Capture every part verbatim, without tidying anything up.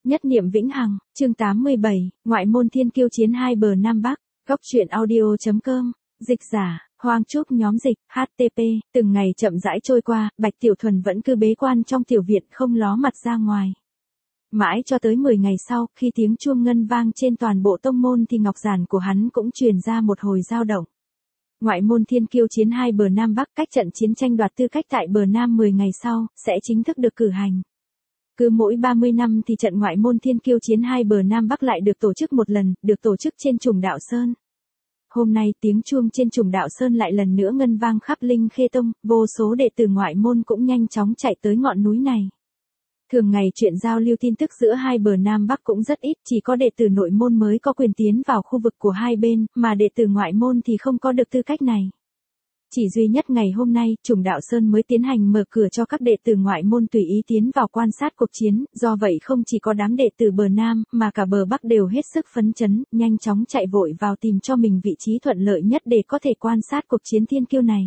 Nhất niệm vĩnh hằng, chương tám mươi bảy, ngoại môn thiên kiêu chiến hai bờ Nam Bắc, góc truyện audio chấm com, dịch giả, Hoang Trúc nhóm dịch, hát tê pê, từng ngày chậm rãi trôi qua, Bạch Tiểu Thuần vẫn cứ bế quan trong tiểu viện không ló mặt ra ngoài. Mãi cho tới mười ngày sau, khi tiếng chuông ngân vang trên toàn bộ tông môn thì ngọc giản của hắn cũng truyền ra một hồi dao động. Ngoại môn thiên kiêu chiến hai bờ Nam Bắc, cách trận chiến tranh đoạt tư cách tại bờ Nam mười ngày sau, sẽ chính thức được cử hành. Cứ mỗi ba mươi năm thì trận ngoại môn thiên kiêu chiến hai bờ Nam Bắc lại được tổ chức một lần, được tổ chức trên Trùng Đạo Sơn. Hôm nay tiếng chuông trên Trùng Đạo Sơn lại lần nữa ngân vang khắp Linh Khê Tông, vô số đệ tử ngoại môn cũng nhanh chóng chạy tới ngọn núi này. Thường ngày chuyện giao lưu tin tức giữa hai bờ Nam Bắc cũng rất ít, chỉ có đệ tử nội môn mới có quyền tiến vào khu vực của hai bên, mà đệ tử ngoại môn thì không có được tư cách này. Chỉ duy nhất ngày hôm nay, Trùng Đạo Sơn mới tiến hành mở cửa cho các đệ tử ngoại môn tùy ý tiến vào quan sát cuộc chiến, do vậy không chỉ có đám đệ tử bờ Nam, mà cả bờ Bắc đều hết sức phấn chấn, nhanh chóng chạy vội vào tìm cho mình vị trí thuận lợi nhất để có thể quan sát cuộc chiến thiên kiêu này.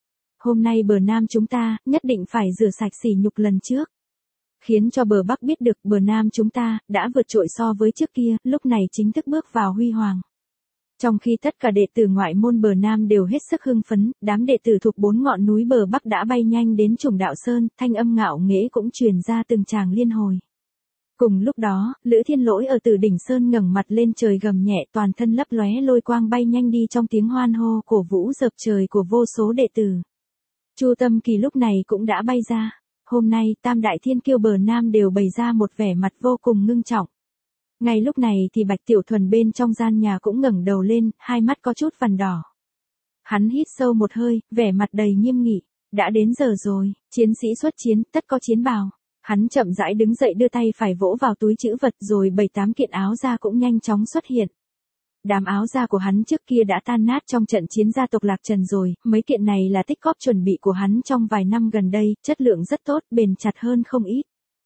Hôm nay bờ Nam chúng ta, nhất định phải rửa sạch sỉ nhục lần trước. Khiến cho bờ Bắc biết được bờ Nam chúng ta, đã vượt trội so với trước kia, lúc này chính thức bước vào huy hoàng. Trong khi tất cả đệ tử ngoại môn bờ Nam đều hết sức hưng phấn, đám đệ tử thuộc bốn ngọn núi bờ Bắc đã bay nhanh đến Trùng Đạo Sơn, thanh âm ngạo nghễ cũng truyền ra từng tràng liên hồi. Cùng lúc đó, Lữ Thiên Lỗi ở từ đỉnh Sơn ngẩng mặt lên trời gầm nhẹ, toàn thân lấp lóe lôi quang bay nhanh đi trong tiếng hoan hô cổ vũ dập trời của vô số đệ tử. Chu Tâm Kỳ lúc này cũng đã bay ra. Hôm nay, tam đại thiên kiêu bờ Nam đều bày ra một vẻ mặt vô cùng ngưng trọng. Ngay lúc này thì Bạch Tiểu Thuần bên trong gian nhà cũng ngẩng đầu lên, hai mắt có chút vằn đỏ. Hắn hít sâu một hơi, vẻ mặt đầy nghiêm nghị. Đã đến giờ rồi, chiến sĩ xuất chiến, tất có chiến bào. Hắn chậm rãi đứng dậy đưa tay phải vỗ vào túi trữ vật rồi bảy tám kiện áo da cũng nhanh chóng xuất hiện. Đám áo da của hắn trước kia đã tan nát trong trận chiến gia tộc Lạc Trần rồi, mấy kiện này là tích góp chuẩn bị của hắn trong vài năm gần đây, chất lượng rất tốt, bền chặt hơn không ít.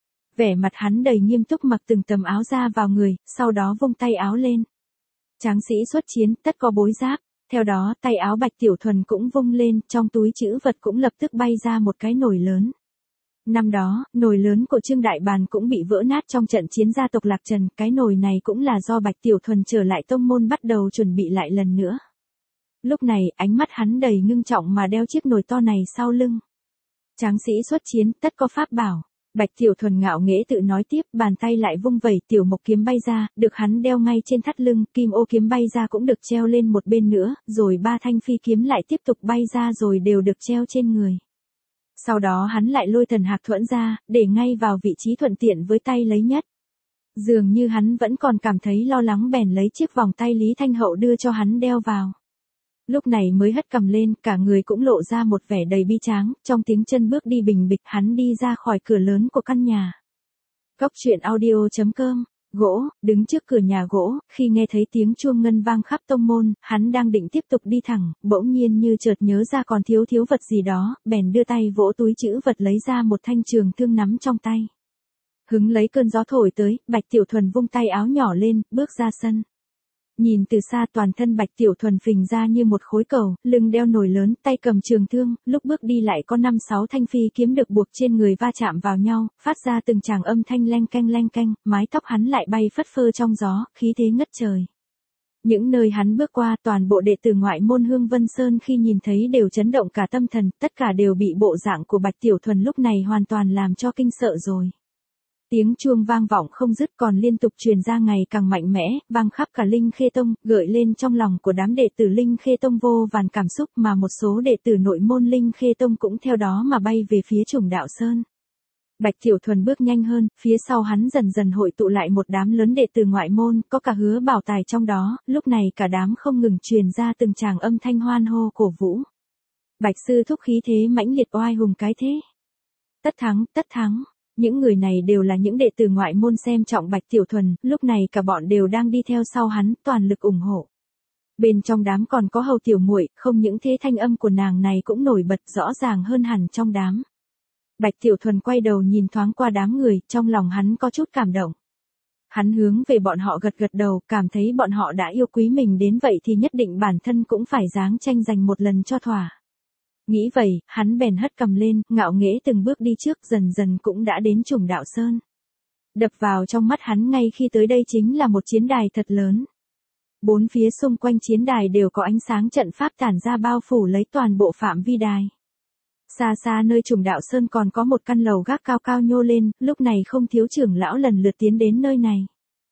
Vẻ mặt hắn đầy nghiêm túc mặc từng tấm áo da vào người, sau đó vung tay áo lên. Tráng sĩ xuất chiến, tất có bối giáp. Theo đó, tay áo Bạch Tiểu Thuần cũng vung lên, trong túi trữ vật cũng lập tức bay ra một cái nồi lớn. Năm đó, nồi lớn của Trương Đại Bàn cũng bị vỡ nát trong trận chiến gia tộc Lạc Trần, cái nồi này cũng là do Bạch Tiểu Thuần trở lại tông môn bắt đầu chuẩn bị lại lần nữa. Lúc này, ánh mắt hắn đầy ngưng trọng mà đeo chiếc nồi to này sau lưng. Tráng sĩ xuất chiến, tất có pháp bảo. Bạch Tiểu Thuần ngạo nghễ tự nói tiếp, bàn tay lại vung vẩy, tiểu mộc kiếm bay ra, được hắn đeo ngay trên thắt lưng, kim ô kiếm bay ra cũng được treo lên một bên nữa, rồi ba thanh phi kiếm lại tiếp tục bay ra rồi đều được treo trên người. Sau đó hắn lại lôi thần hạc thuẫn ra, để ngay vào vị trí thuận tiện với tay lấy nhất. Dường như hắn vẫn còn cảm thấy lo lắng bèn lấy chiếc vòng tay Lý Thanh Hậu đưa cho hắn đeo vào. Lúc này mới hất cầm lên, cả người cũng lộ ra một vẻ đầy bi tráng, trong tiếng chân bước đi bình bịch hắn đi ra khỏi cửa lớn của căn nhà. Góc truyện audio chấm com, gỗ, đứng trước cửa nhà gỗ, khi nghe thấy tiếng chuông ngân vang khắp tông môn, hắn đang định tiếp tục đi thẳng, bỗng nhiên như chợt nhớ ra còn thiếu thiếu vật gì đó, bèn đưa tay vỗ túi trữ vật lấy ra một thanh trường thương nắm trong tay. Hứng lấy cơn gió thổi tới, Bạch Tiểu Thuần vung tay áo nhỏ lên, bước ra sân. Nhìn từ xa toàn thân Bạch Tiểu Thuần phình ra như một khối cầu, lưng đeo nồi lớn, tay cầm trường thương, lúc bước đi lại có năm sáu thanh phi kiếm được buộc trên người va chạm vào nhau, phát ra từng tràng âm thanh leng keng leng keng, mái tóc hắn lại bay phất phơ trong gió, khí thế ngất trời. Những nơi hắn bước qua, toàn bộ đệ tử ngoại môn Hương Vân Sơn khi nhìn thấy đều chấn động cả tâm thần, tất cả đều bị bộ dạng của Bạch Tiểu Thuần lúc này hoàn toàn làm cho kinh sợ rồi. Tiếng chuông vang vọng không dứt còn liên tục truyền ra ngày càng mạnh mẽ, vang khắp cả Linh Khê Tông, gợi lên trong lòng của đám đệ tử Linh Khê Tông vô vàn cảm xúc mà một số đệ tử nội môn Linh Khê Tông cũng theo đó mà bay về phía Trùng Đạo Sơn. Bạch Tiểu Thuần bước nhanh hơn, phía sau hắn dần dần hội tụ lại một đám lớn đệ tử ngoại môn, có cả Hứa Bảo Tài trong đó, lúc này cả đám không ngừng truyền ra từng tràng âm thanh hoan hô cổ vũ. Bạch sư thúc khí thế mãnh liệt oai hùng cái thế. Tất thắng, tất thắng. Những người này đều là những đệ tử ngoại môn xem trọng Bạch Tiểu Thuần, lúc này cả bọn đều đang đi theo sau hắn, toàn lực ủng hộ. Bên trong đám còn có Hầu tiểu muội, không những thế thanh âm của nàng này cũng nổi bật rõ ràng hơn hẳn trong đám. Bạch Tiểu Thuần quay đầu nhìn thoáng qua đám người, trong lòng hắn có chút cảm động. Hắn hướng về bọn họ gật gật đầu, cảm thấy bọn họ đã yêu quý mình đến vậy thì nhất định bản thân cũng phải dáng tranh giành một lần cho thỏa. Nghĩ vậy, hắn bèn hất cầm lên, ngạo nghễ từng bước đi trước dần dần cũng đã đến Trùng Đạo Sơn. Đập vào trong mắt hắn ngay khi tới đây chính là một chiến đài thật lớn. Bốn phía xung quanh chiến đài đều có ánh sáng trận pháp tản ra bao phủ lấy toàn bộ phạm vi đài. Xa xa nơi Trùng Đạo Sơn còn có một căn lầu gác cao cao nhô lên, lúc này không thiếu trưởng lão lần lượt tiến đến nơi này.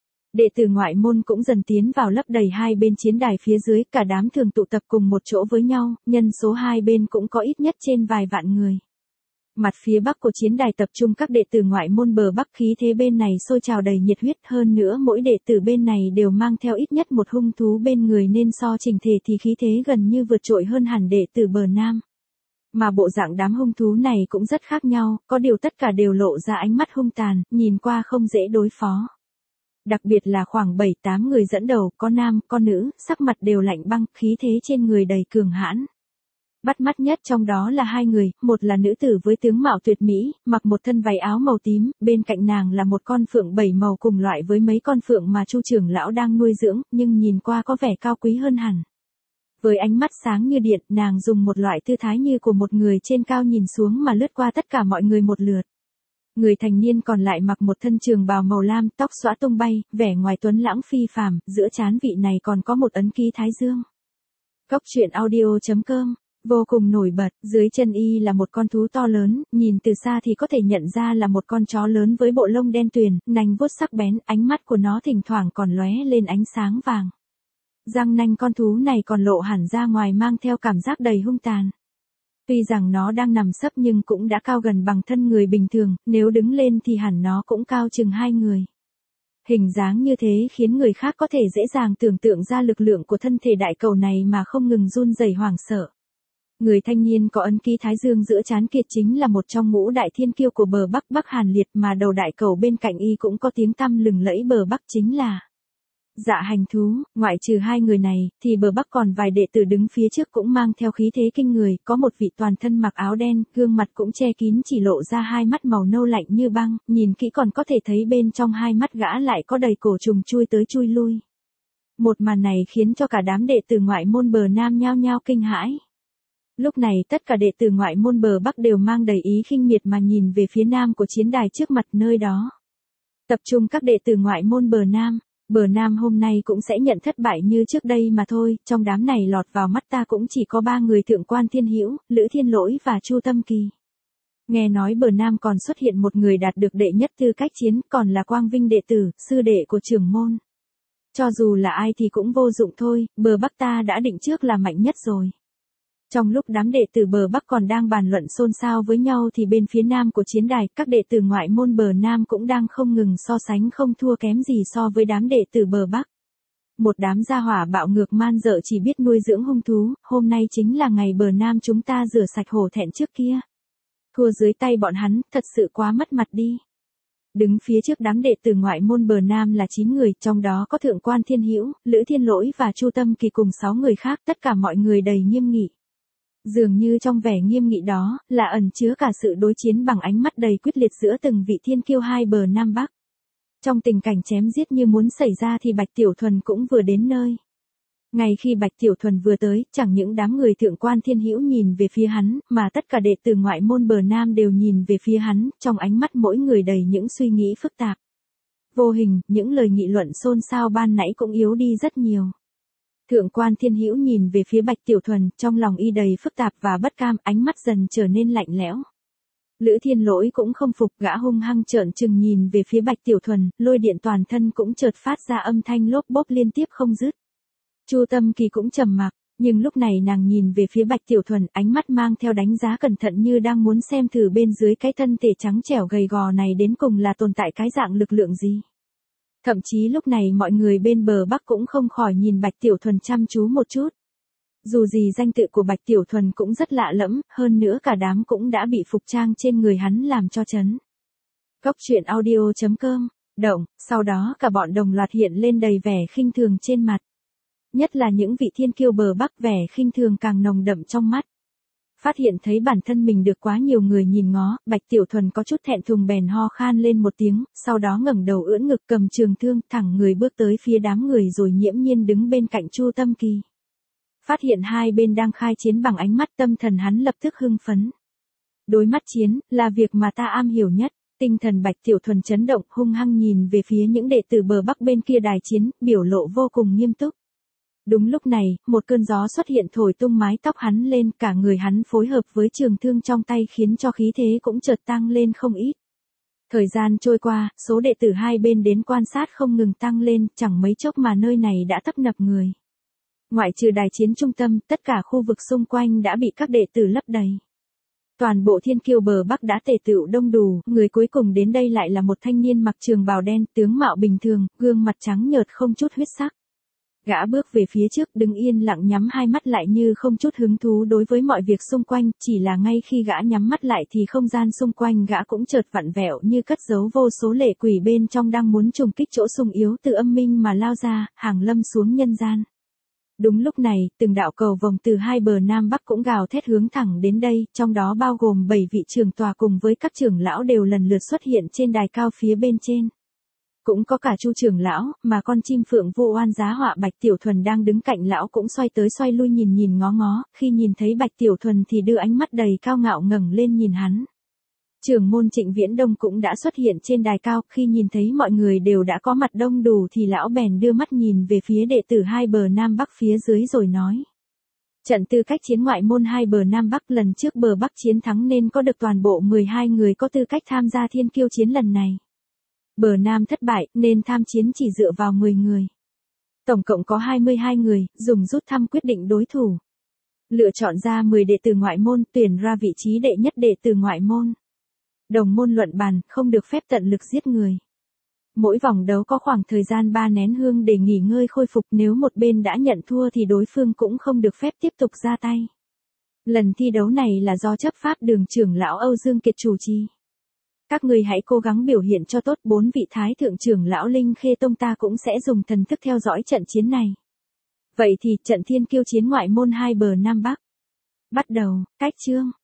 Đệ tử ngoại môn cũng dần tiến vào lấp đầy hai bên chiến đài phía dưới, cả đám thường tụ tập cùng một chỗ với nhau, nhân số hai bên cũng có ít nhất trên vài vạn người. Mặt phía bắc của chiến đài tập trung các đệ tử ngoại môn bờ bắc, khí thế bên này sôi trào đầy nhiệt huyết, hơn nữa mỗi đệ tử bên này đều mang theo ít nhất một hung thú bên người nên so chỉnh thể thì khí thế gần như vượt trội hơn hẳn đệ tử bờ nam. Mà bộ dạng đám hung thú này cũng rất khác nhau, có điều tất cả đều lộ ra ánh mắt hung tàn, nhìn qua không dễ đối phó. Đặc biệt là khoảng bảy tám người dẫn đầu, có nam, có nữ, sắc mặt đều lạnh băng, khí thế trên người đầy cường hãn. Bắt mắt nhất trong đó là hai người, một là nữ tử với tướng mạo tuyệt mỹ, mặc một thân váy áo màu tím, bên cạnh nàng là một con phượng bảy màu cùng loại với mấy con phượng mà Chu trưởng lão đang nuôi dưỡng, nhưng nhìn qua có vẻ cao quý hơn hẳn. Với ánh mắt sáng như điện, nàng dùng một loại tư thái như của một người trên cao nhìn xuống mà lướt qua tất cả mọi người một lượt. Người thành niên còn lại mặc một thân trường bào màu lam, tóc xõa tung bay, vẻ ngoài tuấn lãng phi phàm, giữa trán vị này còn có một ấn ký thái dương. Cốc truyện audio chấm com, vô cùng nổi bật, dưới chân y là một con thú to lớn, nhìn từ xa thì có thể nhận ra là một con chó lớn với bộ lông đen tuyền, nanh vuốt sắc bén, ánh mắt của nó thỉnh thoảng còn lóe lên ánh sáng vàng. Răng nanh con thú này còn lộ hẳn ra ngoài mang theo cảm giác đầy hung tàn. Tuy rằng nó đang nằm sấp nhưng cũng đã cao gần bằng thân người bình thường, nếu đứng lên thì hẳn nó cũng cao chừng hai người. Hình dáng như thế khiến người khác có thể dễ dàng tưởng tượng ra lực lượng của thân thể đại cầu này mà không ngừng run rẩy hoảng sợ. Người thanh niên có ấn ký thái dương giữa trán kiệt chính là một trong ngũ đại thiên kiêu của bờ Bắc Bắc Hàn Liệt, mà đầu đại cầu bên cạnh y cũng có tiếng tăm lừng lẫy bờ Bắc chính là Dạ Hành Thú. Ngoại trừ hai người này, thì bờ Bắc còn vài đệ tử đứng phía trước cũng mang theo khí thế kinh người, có một vị toàn thân mặc áo đen, gương mặt cũng che kín chỉ lộ ra hai mắt màu nâu lạnh như băng, nhìn kỹ còn có thể thấy bên trong hai mắt gã lại có đầy cổ trùng chui tới chui lui. Một màn này khiến cho cả đám đệ tử ngoại môn bờ Nam nhao nhao kinh hãi. Lúc này tất cả đệ tử ngoại môn bờ Bắc đều mang đầy ý khinh miệt mà nhìn về phía nam của chiến đài trước mặt, nơi đó tập trung các đệ tử ngoại môn bờ Nam. Bờ Nam hôm nay cũng sẽ nhận thất bại như trước đây mà thôi, trong đám này lọt vào mắt ta cũng chỉ có ba người Thượng Quan Thiên Hữu, Lữ Thiên Lỗi và Chu Tâm Kỳ. Nghe nói bờ Nam còn xuất hiện một người đạt được đệ nhất tư cách chiến, còn là Quang Vinh đệ tử, sư đệ của trưởng môn. Cho dù là ai thì cũng vô dụng thôi, bờ Bắc ta đã định trước là mạnh nhất rồi. Trong lúc đám đệ tử bờ Bắc còn đang bàn luận xôn xao với nhau thì bên phía nam của chiến đài, các đệ tử ngoại môn bờ Nam cũng đang không ngừng so sánh không thua kém gì so với đám đệ tử bờ Bắc. Một đám gia hỏa bạo ngược man dợ chỉ biết nuôi dưỡng hung thú, hôm nay chính là ngày bờ Nam chúng ta rửa sạch hổ thẹn trước kia. Thua dưới tay bọn hắn, thật sự quá mất mặt đi. Đứng phía trước đám đệ tử ngoại môn bờ Nam là chín người, trong đó có Thượng Quan Thiên Hữu, Lữ Thiên Lỗi và Chu Tâm Kỳ cùng sáu người khác, tất cả mọi người đầy nghiêm nghị. Dường như trong vẻ nghiêm nghị đó, là ẩn chứa cả sự đối chiến bằng ánh mắt đầy quyết liệt giữa từng vị thiên kiêu hai bờ Nam Bắc. Trong tình cảnh chém giết như muốn xảy ra thì Bạch Tiểu Thuần cũng vừa đến nơi. Ngay khi Bạch Tiểu Thuần vừa tới, chẳng những đám người Thượng Quan Thiên Hữu nhìn về phía hắn, mà tất cả đệ tử ngoại môn bờ Nam đều nhìn về phía hắn, trong ánh mắt mỗi người đầy những suy nghĩ phức tạp. Vô hình, những lời nghị luận xôn xao ban nãy cũng yếu đi rất nhiều. Thượng Quan Thiên Hữu nhìn về phía Bạch Tiểu Thuần, trong lòng y đầy phức tạp và bất cam, ánh mắt dần trở nên lạnh lẽo. Lữ Thiên Lỗi cũng không phục, gã hung hăng trợn trừng nhìn về phía Bạch Tiểu Thuần, lôi điện toàn thân cũng chợt phát ra âm thanh lốp bốp liên tiếp không dứt. Chu Tâm Kỳ cũng trầm mặc, nhưng lúc này nàng nhìn về phía Bạch Tiểu Thuần, ánh mắt mang theo đánh giá cẩn thận như đang muốn xem thử bên dưới cái thân thể trắng trẻo gầy gò này đến cùng là tồn tại cái dạng lực lượng gì. Thậm chí lúc này mọi người bên bờ Bắc cũng không khỏi nhìn Bạch Tiểu Thuần chăm chú một chút. Dù gì danh tự của Bạch Tiểu Thuần cũng rất lạ lẫm, hơn nữa cả đám cũng đã bị phục trang trên người hắn làm cho chấn. Cốc truyện audio chấm com, động, sau đó cả bọn đồng loạt hiện lên đầy vẻ khinh thường trên mặt. Nhất là những vị thiên kiêu bờ Bắc, vẻ khinh thường càng nồng đậm trong mắt. Phát hiện thấy bản thân mình được quá nhiều người nhìn ngó, Bạch Tiểu Thuần có chút thẹn thùng bèn ho khan lên một tiếng, sau đó ngẩng đầu ưỡn ngực cầm trường thương, thẳng người bước tới phía đám người rồi nhiễm nhiên đứng bên cạnh Chu Tâm Kỳ. Phát hiện hai bên đang khai chiến bằng ánh mắt, tâm thần hắn lập tức hưng phấn. Đối mắt chiến, là việc mà ta am hiểu nhất. Tinh thần Bạch Tiểu Thuần chấn động, hung hăng nhìn về phía những đệ tử bờ Bắc bên kia đài chiến, biểu lộ vô cùng nghiêm túc. Đúng lúc này, một cơn gió xuất hiện thổi tung mái tóc hắn lên, cả người hắn phối hợp với trường thương trong tay khiến cho khí thế cũng chợt tăng lên không ít. Thời gian trôi qua, số đệ tử hai bên đến quan sát không ngừng tăng lên, chẳng mấy chốc mà nơi này đã tấp nập người. Ngoại trừ đài chiến trung tâm, tất cả khu vực xung quanh đã bị các đệ tử lấp đầy. Toàn bộ Thiên Kiêu bờ Bắc đã tề tựu đông đủ, người cuối cùng đến đây lại là một thanh niên mặc trường bào đen, tướng mạo bình thường, gương mặt trắng nhợt không chút huyết sắc. Gã bước về phía trước, đứng yên lặng nhắm hai mắt lại như không chút hứng thú đối với mọi việc xung quanh, chỉ là ngay khi gã nhắm mắt lại thì không gian xung quanh gã cũng chợt vặn vẹo như cất giấu vô số lệ quỷ bên trong đang muốn trùng kích chỗ sung yếu từ âm minh mà lao ra, hàng lâm xuống nhân gian. Đúng lúc này, từng đạo cầu vồng từ hai bờ Nam Bắc cũng gào thét hướng thẳng đến đây, trong đó bao gồm bảy vị trưởng tòa cùng với các trưởng lão đều lần lượt xuất hiện trên đài cao phía bên trên. Cũng có cả Chu trưởng lão, mà con chim phượng vô oan giá họa Bạch Tiểu Thuần đang đứng cạnh lão cũng xoay tới xoay lui nhìn nhìn ngó ngó, khi nhìn thấy Bạch Tiểu Thuần thì đưa ánh mắt đầy cao ngạo ngẩng lên nhìn hắn. Trưởng môn Trịnh Viễn Đông cũng đã xuất hiện trên đài cao, khi nhìn thấy mọi người đều đã có mặt đông đủ thì lão bèn đưa mắt nhìn về phía đệ tử hai bờ Nam Bắc phía dưới rồi nói. Trận tư cách chiến ngoại môn hai bờ Nam Bắc lần trước bờ Bắc chiến thắng nên có được toàn bộ mười hai người có tư cách tham gia thiên kiêu chiến lần này. Bờ Nam thất bại nên tham chiến chỉ dựa vào mười người. Tổng cộng có hai mươi hai người, dùng rút thăm quyết định đối thủ. Lựa chọn ra mười đệ tử ngoại môn, tuyển ra vị trí đệ nhất đệ tử ngoại môn. Đồng môn luận bàn, không được phép tận lực giết người. Mỗi vòng đấu có khoảng thời gian ba nén hương để nghỉ ngơi khôi phục, nếu một bên đã nhận thua thì đối phương cũng không được phép tiếp tục ra tay. Lần thi đấu này là do chấp pháp đường trưởng lão Âu Dương Kiệt chủ trì. Các người hãy cố gắng biểu hiện cho tốt, bốn vị thái thượng trưởng lão Linh Khê Tông ta cũng sẽ dùng thần thức theo dõi trận chiến này. Vậy thì trận thiên kiêu chiến ngoại môn hai bờ Nam Bắc. Bắt đầu, cách chương.